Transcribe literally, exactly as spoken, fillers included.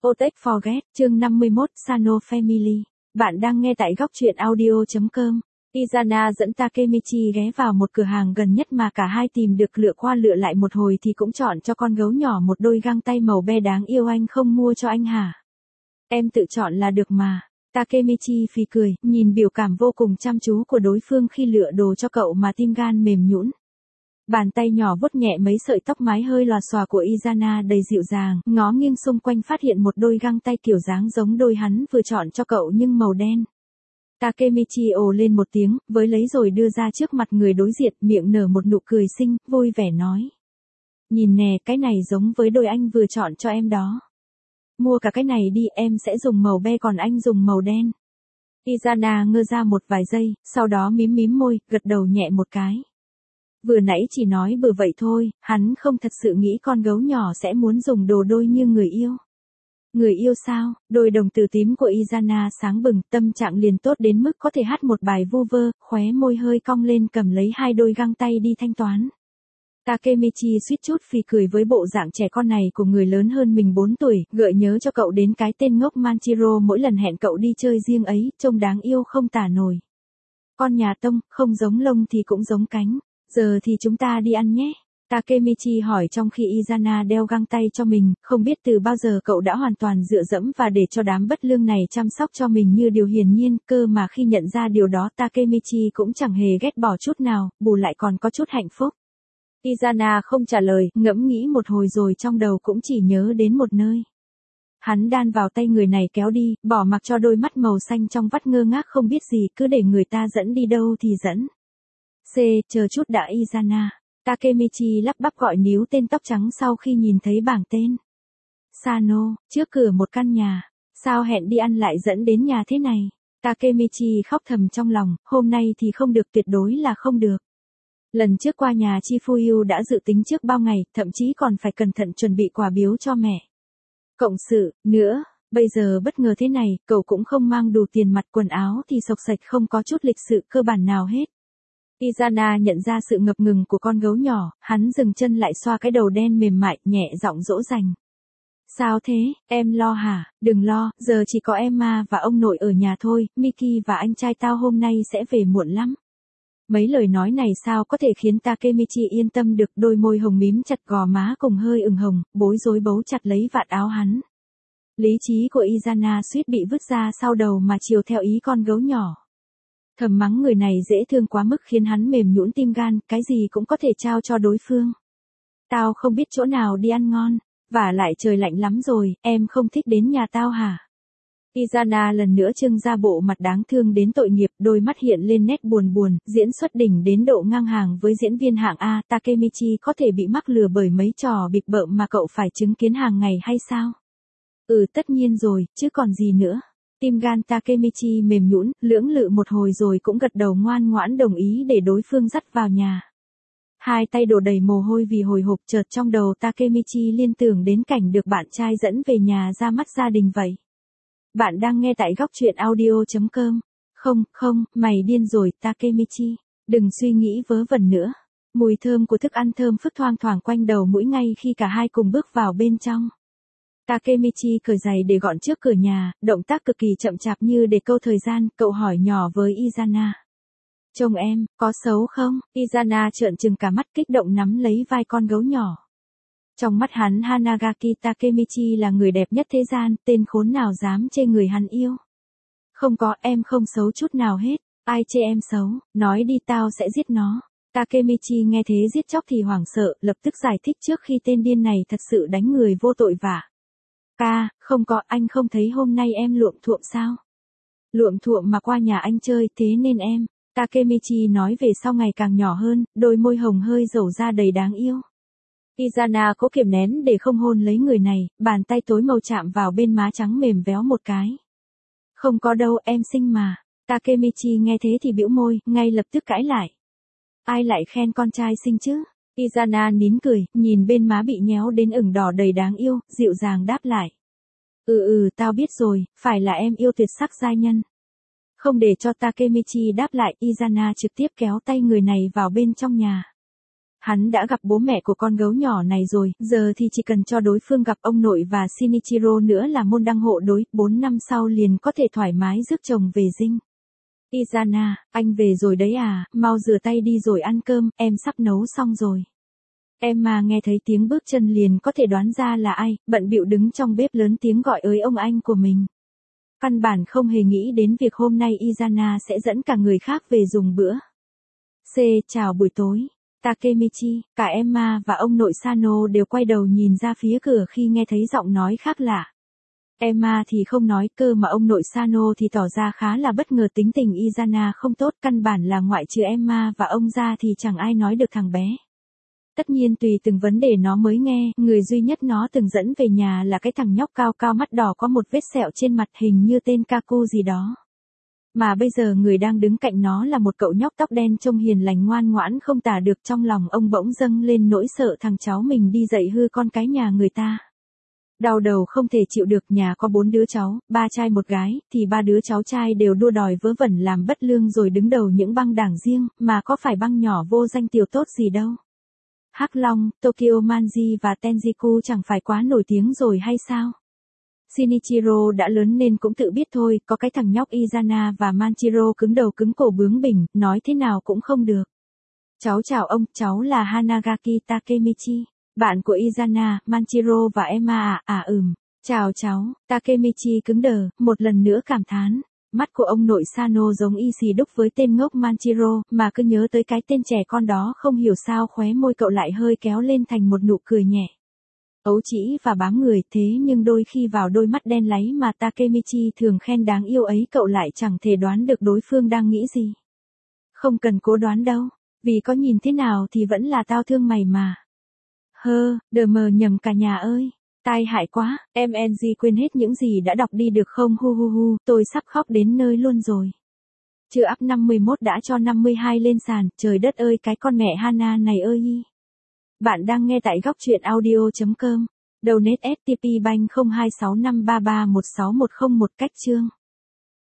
Protect Forget, chương năm mươi mốt, Sano Family. Bạn đang nghe tại góc truyện audio chấm com. Izana dẫn Takemichi ghé vào một cửa hàng gần nhất mà cả hai tìm được, lựa qua lựa lại một hồi thì cũng chọn cho con gấu nhỏ một đôi găng tay màu be đáng yêu. Anh không mua cho anh hả? Em tự chọn là được mà. Takemichi phì cười, nhìn biểu cảm vô cùng chăm chú của đối phương khi lựa đồ cho cậu mà tim gan mềm nhũn. Bàn tay nhỏ vuốt nhẹ mấy sợi tóc mái hơi lòa xòa của Izana đầy dịu dàng, ngó nghiêng xung quanh phát hiện một đôi găng tay kiểu dáng giống đôi hắn vừa chọn cho cậu nhưng màu đen. Takemichi ồ lên một tiếng, với lấy rồi đưa ra trước mặt người đối diện, miệng nở một nụ cười xinh, vui vẻ nói. Nhìn nè, cái này giống với đôi anh vừa chọn cho em đó. Mua cả cái này đi, em sẽ dùng màu be còn anh dùng màu đen. Izana ngơ ra một vài giây, sau đó mím mím môi, gật đầu nhẹ một cái. Vừa nãy chỉ nói bừa vậy thôi, hắn không thật sự nghĩ con gấu nhỏ sẽ muốn dùng đồ đôi như người yêu. Người yêu sao? Đôi đồng tử tím của Izana sáng bừng, tâm trạng liền tốt đến mức có thể hát một bài vu vơ, khóe môi hơi cong lên cầm lấy hai đôi găng tay đi thanh toán. Takemichi suýt chút phì cười với bộ dạng trẻ con này của người lớn hơn mình bốn tuổi, gợi nhớ cho cậu đến cái tên ngốc Manchiro mỗi lần hẹn cậu đi chơi riêng ấy, trông đáng yêu không tả nổi. Con nhà Tông, không giống lông thì cũng giống cánh. Giờ thì chúng ta đi ăn nhé. Takemichi hỏi trong khi Izana đeo găng tay cho mình, không biết từ bao giờ cậu đã hoàn toàn dựa dẫm và để cho đám bất lương này chăm sóc cho mình như điều hiển nhiên, cơ mà khi nhận ra điều đó Takemichi cũng chẳng hề ghét bỏ chút nào, bù lại còn có chút hạnh phúc. Izana không trả lời, ngẫm nghĩ một hồi rồi trong đầu cũng chỉ nhớ đến một nơi. Hắn đan vào tay người này kéo đi, bỏ mặc cho đôi mắt màu xanh trong vắt ngơ ngác không biết gì, cứ để người ta dẫn đi đâu thì dẫn. C, chờ chút đã Izana. Takemichi lắp bắp gọi níu tên tóc trắng sau khi nhìn thấy bảng tên. Sano, trước cửa một căn nhà. Sao hẹn đi ăn lại dẫn đến nhà thế này? Takemichi khóc thầm trong lòng, hôm nay thì không được, tuyệt đối là không được. Lần trước qua nhà Chifuyu đã dự tính trước bao ngày, thậm chí còn phải cẩn thận chuẩn bị quà biếu cho mẹ. Cộng sự, nữa, bây giờ bất ngờ thế này, cậu cũng không mang đủ tiền mặt, quần áo thì xộc xệch không có chút lịch sự cơ bản nào hết. Izana nhận ra sự ngập ngừng của con gấu nhỏ, hắn dừng chân lại xoa cái đầu đen mềm mại, nhẹ giọng dỗ dành. Sao thế, em lo hả? Đừng lo, giờ chỉ có Emma và ông nội ở nhà thôi, Miki và anh trai tao hôm nay sẽ về muộn lắm. Mấy lời nói này sao có thể khiến Takemichi yên tâm được, đôi môi hồng mím chặt gò má cùng hơi ửng hồng, bối rối bấu chặt lấy vạt áo hắn. Lý trí của Izana suýt bị vứt ra sau đầu mà chiều theo ý con gấu nhỏ. Thầm mắng người này dễ thương quá mức khiến hắn mềm nhũn tim gan, cái gì cũng có thể trao cho đối phương. Tao không biết chỗ nào đi ăn ngon, vả lại trời lạnh lắm rồi, em không thích đến nhà tao hả? Izana lần nữa trưng ra bộ mặt đáng thương đến tội nghiệp, đôi mắt hiện lên nét buồn buồn, diễn xuất đỉnh đến độ ngang hàng với diễn viên hạng A. Takemichi có thể bị mắc lừa bởi mấy trò bịp bợm mà cậu phải chứng kiến hàng ngày hay sao? Ừ, tất nhiên rồi, chứ còn gì nữa. Tim gan Takemichi mềm nhũn, lưỡng lự một hồi rồi cũng gật đầu ngoan ngoãn đồng ý để đối phương dắt vào nhà. Hai tay đổ đầy mồ hôi vì hồi hộp, chợt trong đầu Takemichi liên tưởng đến cảnh được bạn trai dẫn về nhà ra mắt gia đình vậy. Bạn đang nghe tại góc truyện audio chấm com. Không, không, mày điên rồi Takemichi. Đừng suy nghĩ vớ vẩn nữa. Mùi thơm của thức ăn thơm phức thoang thoảng quanh đầu mũi ngay khi cả hai cùng bước vào bên trong. Takemichi cởi giày để gọn trước cửa nhà, động tác cực kỳ chậm chạp như để câu thời gian, cậu hỏi nhỏ với Izana. Trông em, có xấu không? Izana trợn trừng cả mắt kích động nắm lấy vai con gấu nhỏ. Trong mắt hắn Hanagaki Takemichi là người đẹp nhất thế gian, tên khốn nào dám chê người hắn yêu. Không có, em không xấu chút nào hết, ai chê em xấu, nói đi tao sẽ giết nó. Takemichi nghe thế giết chóc thì hoảng sợ, lập tức giải thích trước khi tên điên này thật sự đánh người vô tội vả. Ca, không có, anh không thấy hôm nay em luộm thuộm sao? Luộm thuộm mà qua nhà anh chơi, thế nên em. Takemichi nói về sau ngày càng nhỏ hơn, đôi môi hồng hơi dầu ra đầy đáng yêu. Izana cố kiềm nén để không hôn lấy người này, bàn tay tối màu chạm vào bên má trắng mềm véo một cái. Không có đâu, em xinh mà. Takemichi nghe thế thì bĩu môi, ngay lập tức cãi lại. Ai lại khen con trai xinh chứ? Izana nín cười, nhìn bên má bị nhéo đến ửng đỏ đầy đáng yêu, dịu dàng đáp lại. Ừ ừ, tao biết rồi, phải là em yêu tuyệt sắc giai nhân. Không để cho Takemichi đáp lại, Izana trực tiếp kéo tay người này vào bên trong nhà. Hắn đã gặp bố mẹ của con gấu nhỏ này rồi, giờ thì chỉ cần cho đối phương gặp ông nội và Shinichiro nữa là môn đăng hộ đối, bốn năm sau liền có thể thoải mái rước chồng về dinh. Izana, anh về rồi đấy à, mau rửa tay đi rồi ăn cơm, em sắp nấu xong rồi. Emma nghe thấy tiếng bước chân liền có thể đoán ra là ai, bận bịu đứng trong bếp lớn tiếng gọi ới ông anh của mình. Căn bản không hề nghĩ đến việc hôm nay Izana sẽ dẫn cả người khác về dùng bữa. C. Chào buổi tối. Takemichi, cả Emma và ông nội Sano đều quay đầu nhìn ra phía cửa khi nghe thấy giọng nói khác lạ. Emma thì không nói cơ mà ông nội Sano thì tỏ ra khá là bất ngờ, tính tình Izana không tốt, căn bản là ngoại trừ Emma và ông ra thì chẳng ai nói được thằng bé. Tất nhiên tùy từng vấn đề nó mới nghe, người duy nhất nó từng dẫn về nhà là cái thằng nhóc cao cao mắt đỏ có một vết sẹo trên mặt hình như tên Kaku gì đó. Mà bây giờ người đang đứng cạnh nó là một cậu nhóc tóc đen trông hiền lành ngoan ngoãn không tả được, trong lòng ông bỗng dâng lên nỗi sợ thằng cháu mình đi dạy hư con cái nhà người ta. Đau đầu không thể chịu được, nhà có bốn đứa cháu, ba trai một gái, thì ba đứa cháu trai đều đua đòi vớ vẩn làm bất lương rồi đứng đầu những băng đảng riêng, mà có phải băng nhỏ vô danh tiểu tốt gì đâu. Hắc Long, Tokyo Manji và Tenjiku chẳng phải quá nổi tiếng rồi hay sao? Shinichiro đã lớn nên cũng tự biết thôi, có cái thằng nhóc Izana và Manchiro cứng đầu cứng cổ bướng bỉnh, nói thế nào cũng không được. Cháu chào ông, cháu là Hanagaki Takemichi, bạn của Izana, Manchiro và Emma à, à ừm, chào cháu, Takemichi cứng đờ, một lần nữa cảm thán. Mắt của ông nội Sano giống y xì đúc với tên ngốc Manchiro, mà cứ nhớ tới cái tên trẻ con đó không hiểu sao khóe môi cậu lại hơi kéo lên thành một nụ cười nhẹ. Ấu trĩ và bám người, thế nhưng đôi khi vào đôi mắt đen láy mà Takemichi thường khen đáng yêu ấy cậu lại chẳng thể đoán được đối phương đang nghĩ gì. Không cần cố đoán đâu, vì có nhìn thế nào thì vẫn là tao thương mày mà. Hơ, đờ mờ nhầm cả nhà ơi. Tai hại quá, em en giê quên hết những gì đã đọc đi được không, hu hu hu, tôi sắp khóc đến nơi luôn rồi. Chưa up năm mươi mốt đã cho năm mươi hai lên sàn, trời đất ơi cái con mẹ Hana này ơi. Bạn đang nghe tại góc truyện audio chấm com. Donate ét tê pê Bank không hai sáu năm ba ba một sáu một không một cách chương.